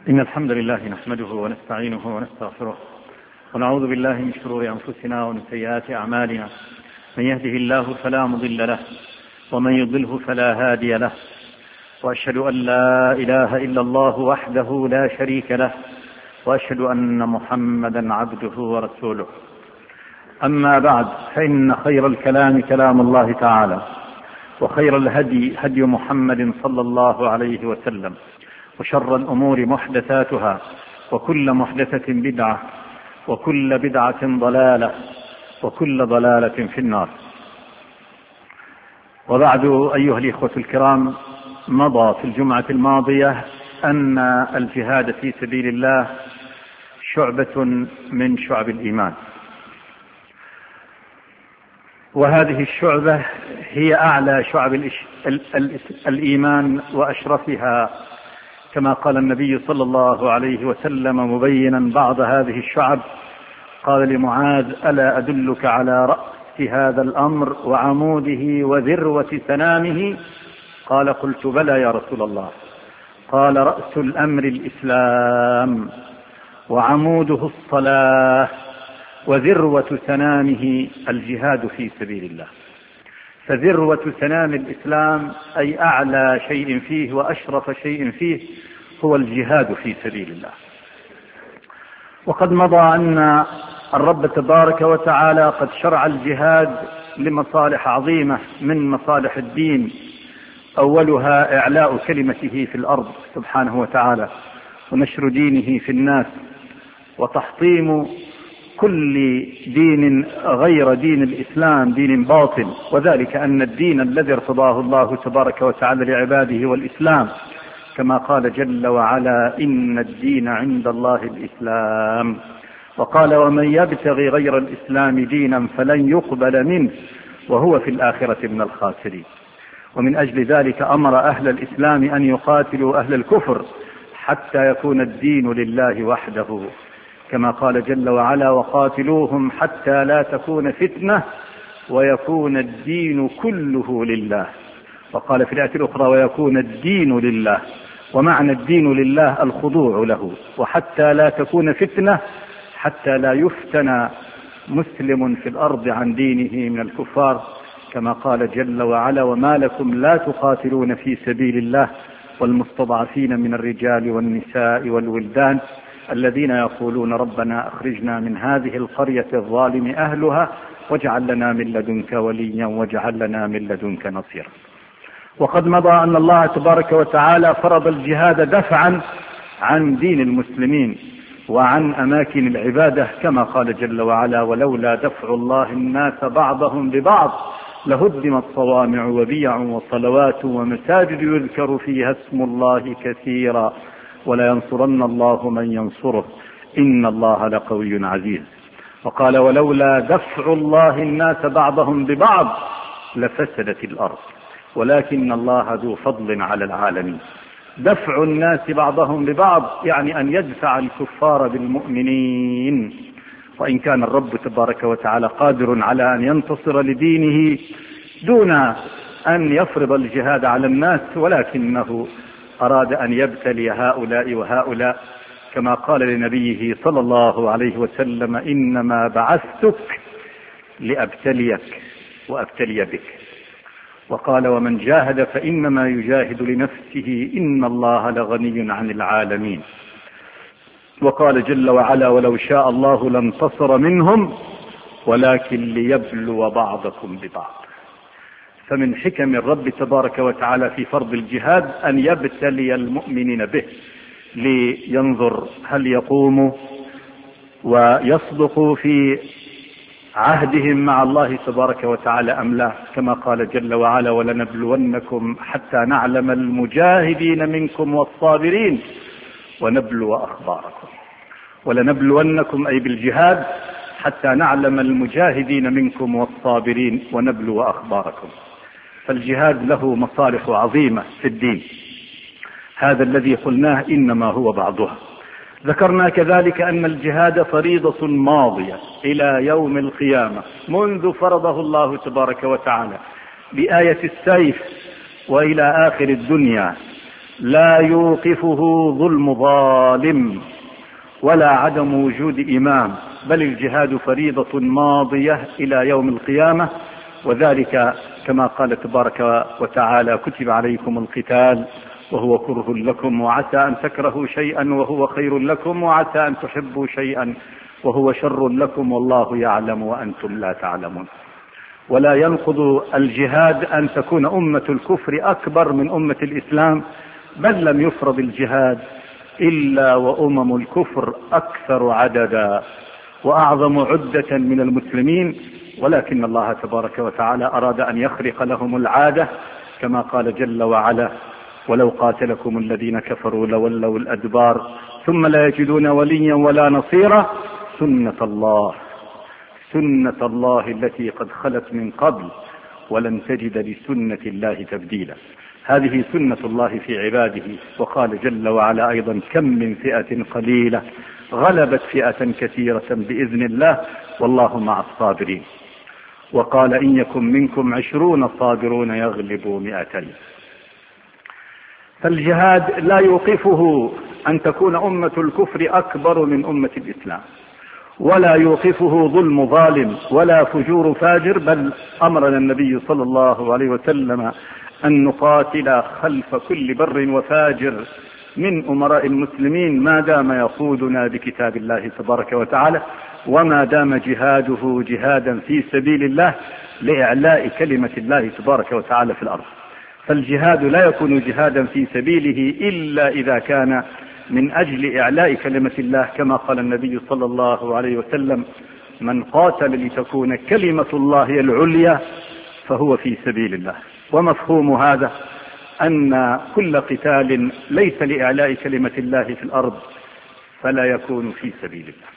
إن الحمد لله نحمده ونستعينه ونستغفره ونعوذ بالله من شرور أنفسنا ومن سيئات أعمالنا. من يهده الله فلا مضل له ومن يضله فلا هادي له، وأشهد أن لا إله إلا الله وحده لا شريك له، وأشهد أن محمدا عبده ورسوله. أما بعد، فإن خير الكلام كلام الله تعالى، وخير الهدي هدي محمد صلى الله عليه وسلم، وشر الأمور محدثاتها، وكل محدثة بدعة، وكل بدعة ضلالة، وكل ضلالة في النار. وبعد، أيها الإخوة الكرام، مضى في الجمعة الماضية أن الجهاد في سبيل الله شعبة من شعب الإيمان، وهذه الشعبة هي أعلى شعب الإيمان وأشرفها، كما قال النبي صلى الله عليه وسلم مبينا بعض هذه الشعب، قال لمعاذ: ألا أدلك على رأس هذا الأمر وعموده وذروة سنامه؟ قال: قلت بلى يا رسول الله. قال: رأس الأمر الإسلام، وعموده الصلاة، وذروة سنامه الجهاد في سبيل الله. فذروة سنام الإسلام أي أعلى شيء فيه وأشرف شيء فيه هو الجهاد في سبيل الله. وقد مضى أن الرب تبارك وتعالى قد شرع الجهاد لمصالح عظيمة من مصالح الدين، أولها إعلاء كلمته في الأرض سبحانه وتعالى، ونشر دينه في الناس، وتحطيم كل دين غير دين الإسلام، دين باطل، وذلك أن الدين الذي ارتضاه الله تبارك وتعالى لعباده هو الإسلام، كما قال جل وعلا: إن الدين عند الله الإسلام. وقال: ومن يبتغي غير الإسلام دينا فلن يقبل منه وهو في الآخرة من الخاسرين. ومن أجل ذلك أمر أهل الإسلام أن يقاتلوا أهل الكفر حتى يكون الدين لله وحده، كما قال جل وعلا: وقاتلوهم حتى لا تكون فتنة ويكون الدين كله لله. وقال في الآية الأخرى: ويكون الدين لله. ومعنى الدين لله الخضوع له، وحتى لا تكون فتنة، حتى لا يفتن مسلم في الأرض عن دينه من الكفار، كما قال جل وعلا: وما لكم لا تقاتلون في سبيل الله والمستضعفين من الرجال والنساء والولدان الذين يقولون ربنا أخرجنا من هذه القرية الظالم أهلها واجعل لنا من لدنك وليا واجعل لنا من لدنك نصيرا. وقد مضى أن الله تبارك وتعالى فرض الجهاد دفعا عن دين المسلمين وعن أماكن العبادة، كما قال جل وعلا: ولولا دفع الله الناس بعضهم ببعض لهدمت صوامع وبيع وصلوات ومساجد يذكر فيها اسم الله كثيرا ولينصرن الله من ينصره إن الله لقوي عزيز. وقال: ولولا دفع الله الناس بعضهم ببعض لفسدت الأرض ولكن الله ذو فضل على العالمين. دفع الناس بعضهم ببعض يعني أن يدفع الكفار بالمؤمنين، وإن كان الرب تبارك وتعالى قادر على أن ينتصر لدينه دون أن يفرض الجهاد على الناس، ولكنه أراد أن يبتلي هؤلاء وهؤلاء، كما قال لنبيه صلى الله عليه وسلم: إنما بعثتك لأبتليك وأبتلي بك. وقال: ومن جاهد فإنما يجاهد لنفسه إن الله لغني عن العالمين. وقال جل وعلا: ولو شاء الله لانتصر منهم ولكن ليبلو بعضكم ببعض. فمن حكم الرب تبارك وتعالى في فرض الجهاد أن يبتلي المؤمنين به، لينظر هل يقوموا ويصدقوا في عهدهم مع الله تبارك وتعالى أم لا، كما قال جل وعلا: ولنبلونكم حتى نعلم المجاهدين منكم والصابرين ونبلو أخباركم. ولنبلونكم أي بالجهاد حتى نعلم المجاهدين منكم والصابرين ونبلو أخباركم. فالجهاد له مصالح عظيمة في الدين، هذا الذي قلناه إنما هو بعضها. ذكرنا كذلك أن الجهاد فريضة ماضية إلى يوم القيامة، منذ فرضه الله تبارك وتعالى بآية السيف وإلى آخر الدنيا، لا يوقفه ظلم ظالم ولا عدم وجود إمام، بل الجهاد فريضة ماضية إلى يوم القيامة، وذلك كما قال تبارك وتعالى: كتب عليكم القتال وهو كره لكم وعسى أن تكرهوا شيئا وهو خير لكم وعسى أن تحبوا شيئا وهو شر لكم والله يعلم وأنتم لا تعلمون. ولا ينقض الجهاد أن تكون أمة الكفر أكبر من أمة الإسلام، بل لم يفرض الجهاد إلا وأمم الكفر أكثر عددا وأعظم عدة من المسلمين، ولكن الله تبارك وتعالى أراد أن يخرق لهم العادة كما قال جل وعلا: ولو قاتلكم الذين كفروا لولوا الأدبار ثم لا يجدون وليا ولا نصيرا سنة الله التي قد خلت من قبل ولن تجد لسنة الله تبديلا. هذه سنة الله في عباده. وقال جل وعلا أيضا: كم من فئة قليلة غلبت فئة كثيرة بإذن الله والله مع الصابرين. وقال: إن يكن منكم 20 صابرون يغلبوا 200. فالجهاد لا يوقفه أن تكون أمة الكفر أكبر من أمة الإسلام، ولا يوقفه ظلم ظالم ولا فجور فاجر، بل أمرنا النبي صلى الله عليه وسلم أن نقاتل خلف كل بر وفاجر من أمراء المسلمين ما دام يقودنا بكتاب الله تبارك وتعالى، وما دام جهاده جهادا في سبيل الله لإعلاء كلمة الله تبارك وتعالى في الأرض. فالجهاد لا يكون جهادا في سبيله إلا إذا كان من أجل إعلاء كلمة الله، كما قال النبي صلى الله عليه وسلم: من قاتل لتكون كلمة الله العليا فهو في سبيل الله. ومفهوم هذا أن كل قتال ليس لإعلاء كلمة الله في الأرض فلا يكون في سبيل الله.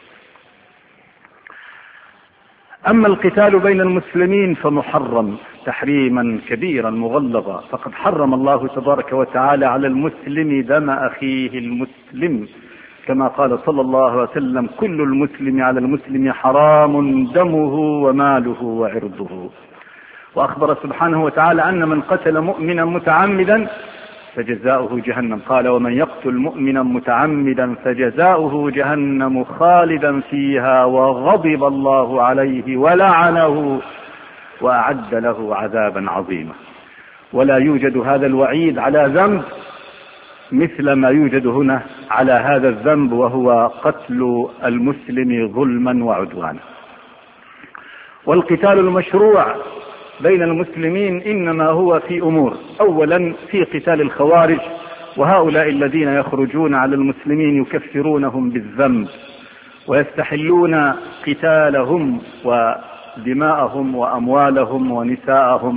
أما القتال بين المسلمين فمحرم تحريما كبيرا مغلظا، فقد حرم الله تبارك وتعالى على المسلم دم أخيه المسلم، كما قال صلى الله عليه وسلم: كل المسلم على المسلم حرام دمه وماله وعرضه. وأخبر سبحانه وتعالى أن من قتل مؤمنا متعمدا فجزاؤه جهنم، قال: ومن يقتل مؤمنا متعمدا فجزاؤه جهنم خالدا فيها وغضب الله عليه ولعنه وأعد له عذابا عظيما. ولا يوجد هذا الوعيد على ذنب مثل ما يوجد هنا على هذا الذنب، وهو قتل المسلم ظلما وعدوانا. والقتال المشروع بين المسلمين إنما هو في أمور: أولا في قتال الخوارج، وهؤلاء الذين يخرجون على المسلمين يكفرونهم بالذنب ويستحلون قتالهم ودماءهم وأموالهم ونساءهم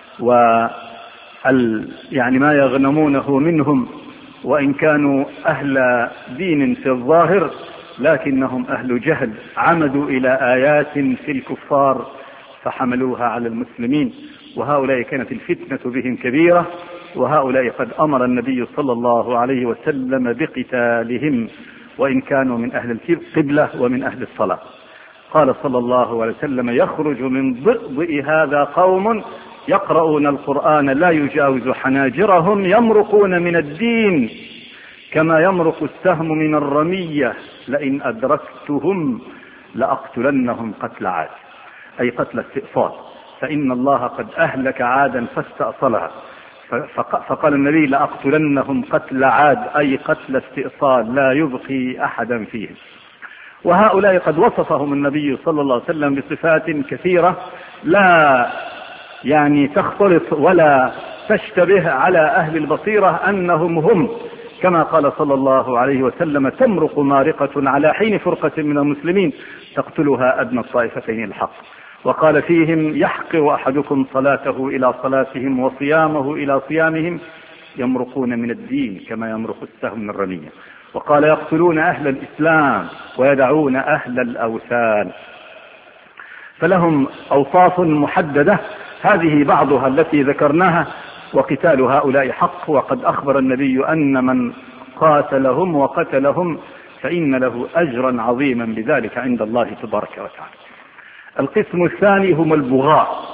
يعني ما يغنمونه منهم، وإن كانوا أهل دين في الظاهر لكنهم أهل جهل عمدوا إلى آيات في الكفار فحملوها على المسلمين، وهؤلاء كانت الفتنة بهم كبيرة، وهؤلاء قد أمر النبي صلى الله عليه وسلم بقتالهم وإن كانوا من أهل القبلة ومن أهل الصلاة. قال صلى الله عليه وسلم: يخرج من ضئضئ هذا قوم يقرؤون القرآن لا يجاوز حناجرهم يمرقون من الدين كما يمرق السهم من الرمية لئن أدركتهم لأقتلنهم قتل عاد، أي قتل استئصال، فإن الله قد أهلك عادا فاستأصلها. فقال النبي: لأقتلنهم قتل عاد، أي قتل استئصال لا يبقي أحدا فيهم. وهؤلاء قد وصفهم النبي صلى الله عليه وسلم بصفات كثيرة لا يعني تختلط ولا تشتبه على أهل البصيرة أنهم هم، كما قال صلى الله عليه وسلم: تمرق مارقة على حين فرقة من المسلمين تقتلها أدنى الطائفتين الحق. وقال فيهم: يحقر أحدكم صلاته إلى صلاتهم وصيامه إلى صيامهم يمرقون من الدين كما يمرق السهم من الرمية. وقال: يقتلون أهل الإسلام ويدعون أهل الأوثان. فلهم أوصاف محددة، هذه بعضها التي ذكرناها. وقتال هؤلاء حق، وقد أخبر النبي أن من قاتلهم وقتلهم فإن له أجرا عظيما بذلك عند الله تبارك وتعالى. القسم الثاني هم البغاة،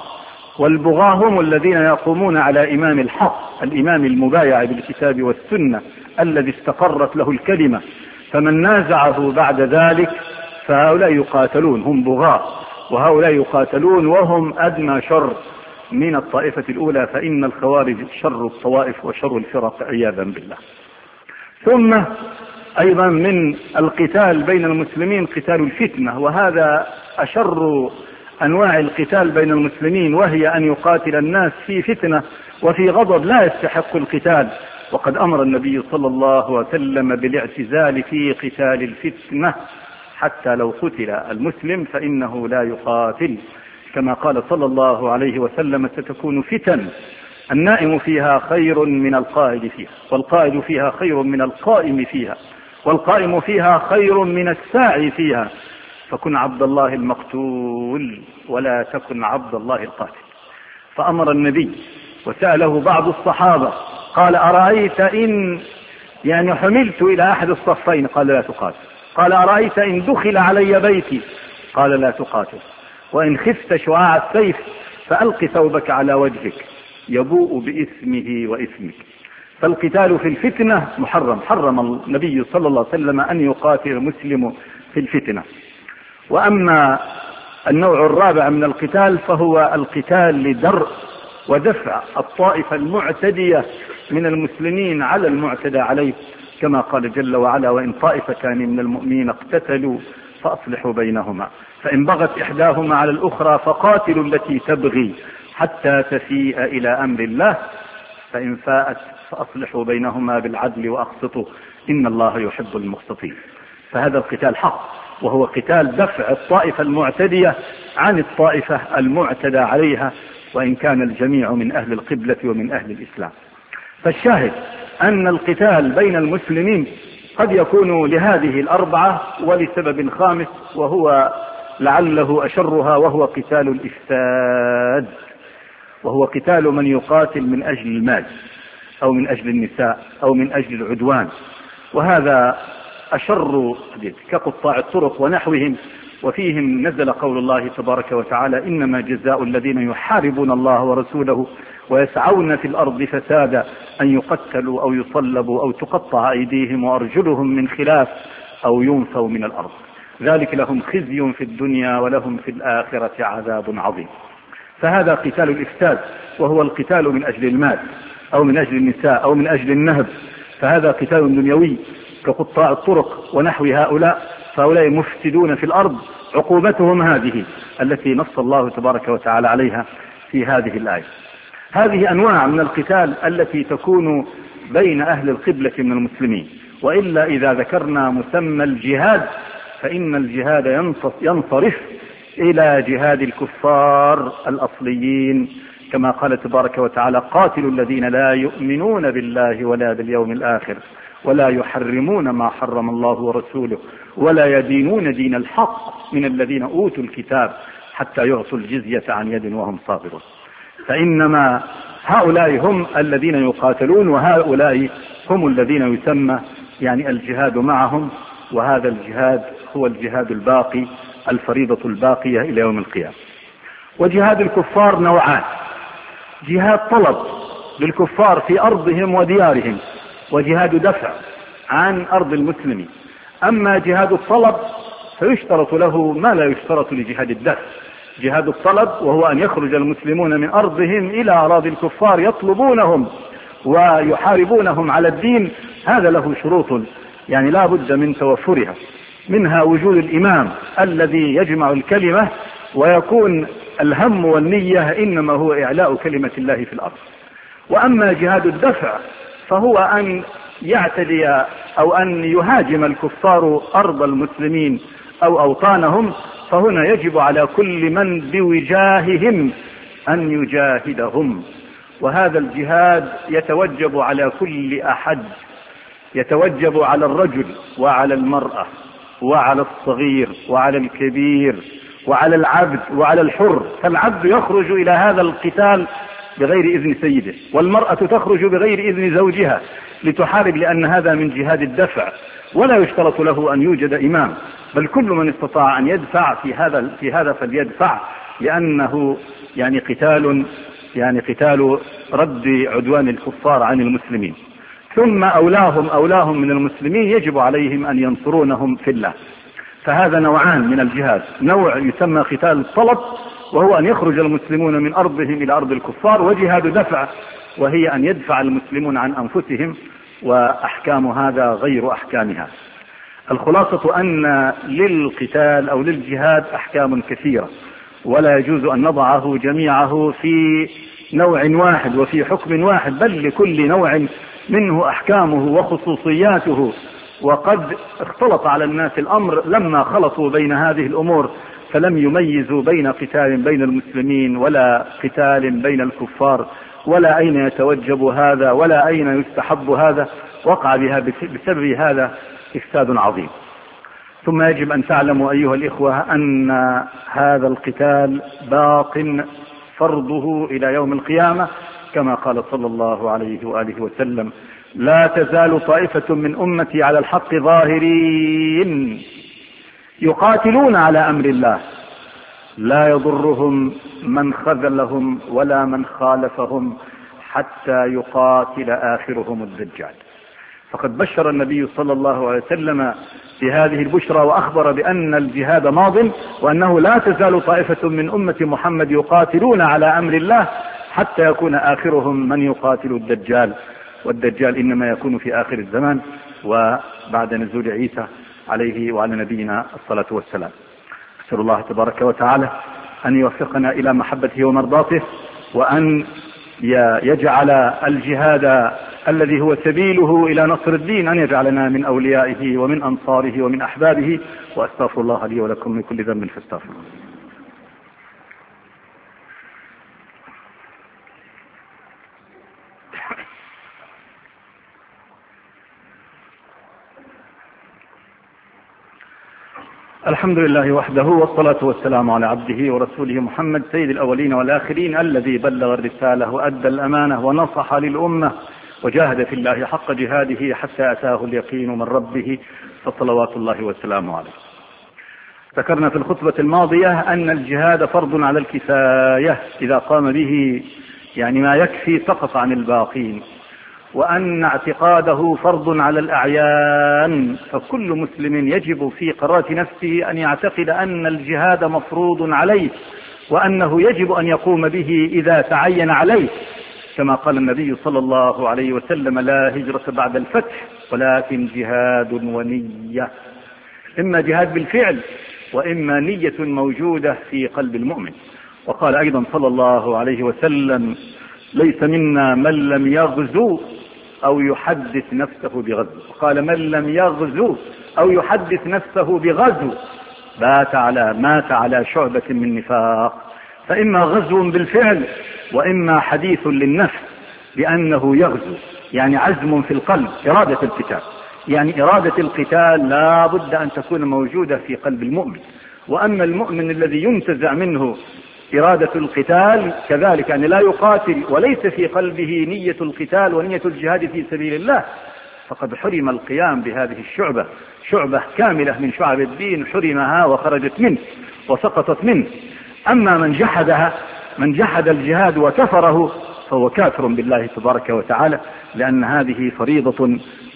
والبغاة هم الذين يقومون على إمام الحق، الإمام المبايع بالكتاب والسنة الذي استقرت له الكلمة، فمن نازعه بعد ذلك فهؤلاء يقاتلون، هم بغاة، وهؤلاء يقاتلون وهم أدنى شر من الطائفة الأولى، فإن الخوارج شر الطوائف وشر الفرق عياذا بالله. ثم أيضا من القتال بين المسلمين قتال الفتنة، وهذا أشر أنواع القتال بين المسلمين، وهي أن يقاتل الناس في فتنة وفي غضب لا يستحق القتال. وقد أمر النبي صلى الله عليه وسلم بالاعتزال في قتال الفتنة، حتى لو قتل المسلم فإنه لا يقاتل، كما قال صلى الله عليه وسلم: ستكون فتن النائم فيها خير من القائد فيها، والقائد فيها خير من القائم فيها، والقائم فيها خير من الساعي فيها، فكن عبد الله المقتول ولا تكن عبد الله القاتل. فأمر النبي، وسأله بعض الصحابة قال: أرأيت إن حملت إلى أحد الصفين؟ قال: لا تقاتل. قال: أرأيت إن دخل علي بيتي؟ قال: لا تقاتل. وإن خفت شعاع السيف فألق ثوبك على وجهك يبوء باسمه واسمك. فالقتال في الفتنة محرم، حرم النبي صلى الله عليه وسلم أن يقاتل المسلم في الفتنة. وأما النوع الرابع من القتال فهو القتال لدرء ودفع الطائفة المعتدية من المسلمين على المعتدى عليه، كما قال جل وعلا: وإن طائفتان من المؤمنين اقتتلوا فأصلحوا بينهما، فإن بغت إحداهما على الأخرى فقاتلوا التي تبغي حتى تفيء إلى أمر الله، فإن فاءت فأصلحوا بينهما بالعدل وأقسطوا إن الله يحب المقسطين. فهذا القتال حق، وهو قتال دفع الطائفة المعتدية عن الطائفة المعتدى عليها، وإن كان الجميع من أهل القبلة ومن أهل الإسلام. فالشاهد أن القتال بين المسلمين قد يكون لهذه الأربعة ولسبب خامس، وهو لعله أشرها، وهو قتال الإفساد، وهو قتال من يقاتل من أجل المال أو من أجل النساء أو من أجل العدوان، وهذا أشر كقطاع الطرق ونحوهم. وفيهم نزل قول الله تبارك وتعالى: إنما جزاء الذين يحاربون الله ورسوله ويسعون في الأرض فسادا أن يقتلوا أو يصلبوا أو تقطع أيديهم وأرجلهم من خلاف أو ينفوا من الأرض، ذلك لهم خزي في الدنيا ولهم في الآخرة عذاب عظيم. فهذا قتال الإفساد، وهو القتال من أجل المال أو من أجل النساء أو من أجل النهب، فهذا قتال دنيوي كقطاع الطرق ونحو هؤلاء، فهؤلاء مفسدون في الأرض، عقوبتهم هذه التي نص الله تبارك وتعالى عليها في هذه الآية. هذه أنواع من القتال التي تكون بين أهل القبلة من المسلمين. وإلا إذا ذكرنا مسمى الجهاد فإن الجهاد ينصرف إلى جهاد الكفار الأصليين، كما قال تبارك وتعالى: قاتلوا الذين لا يؤمنون بالله ولا باليوم الآخر ولا يحرمون ما حرم الله ورسوله ولا يدينون دين الحق من الذين أوتوا الكتاب حتى يعطوا الجزية عن يد وهم صاغرون. فإنما هؤلاء هم الذين يقاتلون، وهؤلاء هم الذين يسمى الجهاد معهم، وهذا الجهاد هو الجهاد الباقي، الفريضة الباقية إلى يوم القيامة. وجهاد الكفار نوعان: جهاد طلب للكفار في أرضهم وديارهم، وجهاد دفع عن أرض المسلمين. أما جهاد الطلب فيشترط له ما لا يشترط لجهاد الدفع. جهاد الطلب وهو أن يخرج المسلمون من أرضهم إلى أراضي الكفار يطلبونهم ويحاربونهم على الدين، هذا له شروط لا بد من توفرها، منها وجود الإمام الذي يجمع الكلمة، ويكون الهم والنية إنما هو إعلاء كلمة الله في الأرض. وأما جهاد الدفع فهو أن يعتدي أو أن يهاجم الكفار أرض المسلمين أو أوطانهم، فهنا يجب على كل من بوجاههم أن يجاهدهم. وهذا الجهاد يتوجب على كل أحد، يتوجب على الرجل وعلى المرأة وعلى الصغير وعلى الكبير وعلى العبد وعلى الحر. فالعبد يخرج إلى هذا القتال بغير إذن سيده، والمرأة تخرج بغير إذن زوجها لتحارب، لأن هذا من جهاد الدفع، ولا يشترط له أن يوجد إمام، بل كل من استطاع أن يدفع في هذا فليدفع، لأنه قتال رد عدوان الكفار عن المسلمين. ثم أولاهم من المسلمين يجب عليهم أن ينصرونهم في الله. فهذا نوعان من الجهاد، نوع يسمى قتال الطلب وهو أن يخرج المسلمون من أرضهم إلى أرض الكفار، وجهاد دفع وهي أن يدفع المسلمون عن أنفسهم، وأحكام هذا غير أحكامها. الخلاصة أن للقتال أو للجهاد أحكام كثيرة، ولا يجوز أن نضعه جميعه في نوع واحد وفي حكم واحد، بل لكل نوع منه أحكامه وخصوصياته. وقد اختلط على الناس الأمر لما خلطوا بين هذه الأمور، فلم يميزوا بين قتال بين المسلمين ولا قتال بين الكفار، ولا أين يتوجب هذا ولا أين يستحب هذا. وقع بها بسبب هذا إفساد عظيم. ثم يجب أن تعلموا أيها الإخوة أن هذا القتال باق فرضه إلى يوم القيامة، كما قال صلى الله عليه وآله وسلم: لا تزال طائفة من أمتي على الحق ظاهرين يقاتلون على أمر الله لا يضرهم من خذلهم ولا من خالفهم حتى يقاتل آخرهم الدجال. فقد بشر النبي صلى الله عليه وسلم بهذه البشرى وأخبر بأن الجهاد ماض، وأنه لا تزال طائفة من أمة محمد يقاتلون على أمر الله حتى يكون آخرهم من يقاتل الدجال. والدجال إنما يكون في آخر الزمان وبعد نزول عيسى عليه وعلى نبينا الصلاة والسلام. أسأل الله تبارك وتعالى أن يوفقنا إلى محبته ومرضاته، وأن يجعل الجهاد الذي هو سبيله إلى نصر الدين أن يجعلنا من أوليائه ومن أنصاره ومن أحبابه. وأستغفر الله لي ولكم من كل ذنب فاستغفروه. الحمد لله وحده، والصلاة والسلام على عبده ورسوله محمد سيد الأولين والآخرين، الذي بلغ الرسالة وأدى الأمانة ونصح للأمة وجاهد في الله حق جهاده حتى أتاه اليقين من ربه، فصلوات الله وسلامه عليه. ذكرنا في الخطبة الماضية أن الجهاد فرض على الكفاية إذا قام به ما يكفي سقط عن الباقين، وأن اعتقاده فرض على الأعيان. فكل مسلم يجب في قرارة نفسه أن يعتقد أن الجهاد مفروض عليه، وأنه يجب أن يقوم به إذا تعين عليه، كما قال النبي صلى الله عليه وسلم: لا هجرة بعد الفتح ولكن جهاد ونية. إما جهاد بالفعل وإما نية موجودة في قلب المؤمن. وقال أيضا صلى الله عليه وسلم: ليس منا من لم يغزو أو يحدث نفسه بغزو. وقال: من لم يغزو أو يحدث نفسه بغزو مات على شعبة من نفاق. فإما غزو بالفعل وإما حديث للنفس بأنه يغزو، عزم في القلب، إرادة القتال. إرادة القتال لا بد أن تكون موجودة في قلب المؤمن. وأما المؤمن الذي ينتزع منه إرادة القتال كذلك، لا يقاتل وليس في قلبه نية القتال ونية الجهاد في سبيل الله، فقد حرم القيام بهذه شعبة كاملة من شعب الدين، حرمها وخرجت منه وسقطت منه. أما من جحد الجهاد وكفره فهو كافر بالله تبارك وتعالى، لأن هذه فريضة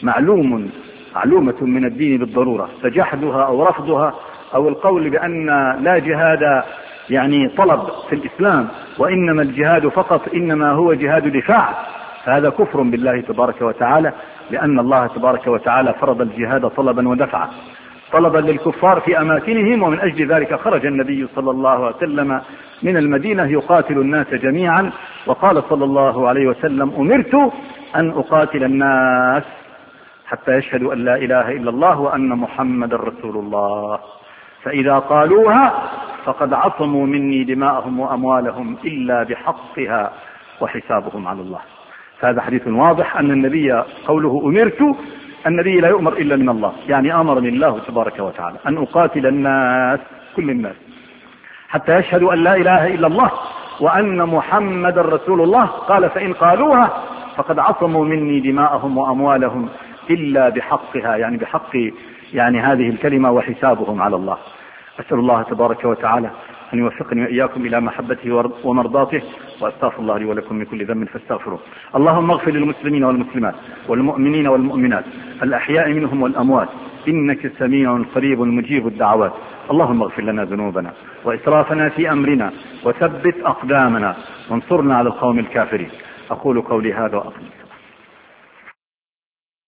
معلومة من الدين بالضرورة. فجحدها أو رفضها أو القول بأن لا جهاد طلب في الإسلام وإنما الجهاد فقط إنما هو جهاد دفاع، فهذا كفر بالله تبارك وتعالى، لأن الله تبارك وتعالى فرض الجهاد طلبا ودفعا، طلبا للكفار في أماكنهم. ومن أجل ذلك خرج النبي صلى الله عليه وسلم من المدينة يقاتل الناس جميعا، وقال صلى الله عليه وسلم: أمرت أن أقاتل الناس حتى يشهدوا أن لا إله إلا الله وأن محمد رسول الله، فإذا قالوها فقد عصموا مني دماءهم وأموالهم إلا بحقها وحسابهم على الله. فهذا حديث واضح أن النبي قوله أمرت، النبي لا يؤمر إلا من الله، أمرني الله تبارك وتعالى أن أقاتل الناس، كل الناس، حتى يشهدوا أن لا إله إلا الله وأن محمد رسول الله. قال: فإن قالوها فقد عصموا مني دماءهم وأموالهم إلا بحقها، بحق هذه الكلمة وحسابهم على الله. أسأل الله تبارك وتعالى أن يوفقني وإياكم إلى محبته ومرضاته، وأستغفر الله لي ولكم من كل ذنب فاستغفروه. اللهم اغفر للمسلمين والمسلمات والمؤمنين والمؤمنات الأحياء منهم والأموات، إنك سميع قريب مجيب الدعوات. اللهم اغفر لنا ذنوبنا وإسرافنا في أمرنا وثبت أقدامنا وانصرنا على القوم الكافرين. أقول قولي هذا وأقول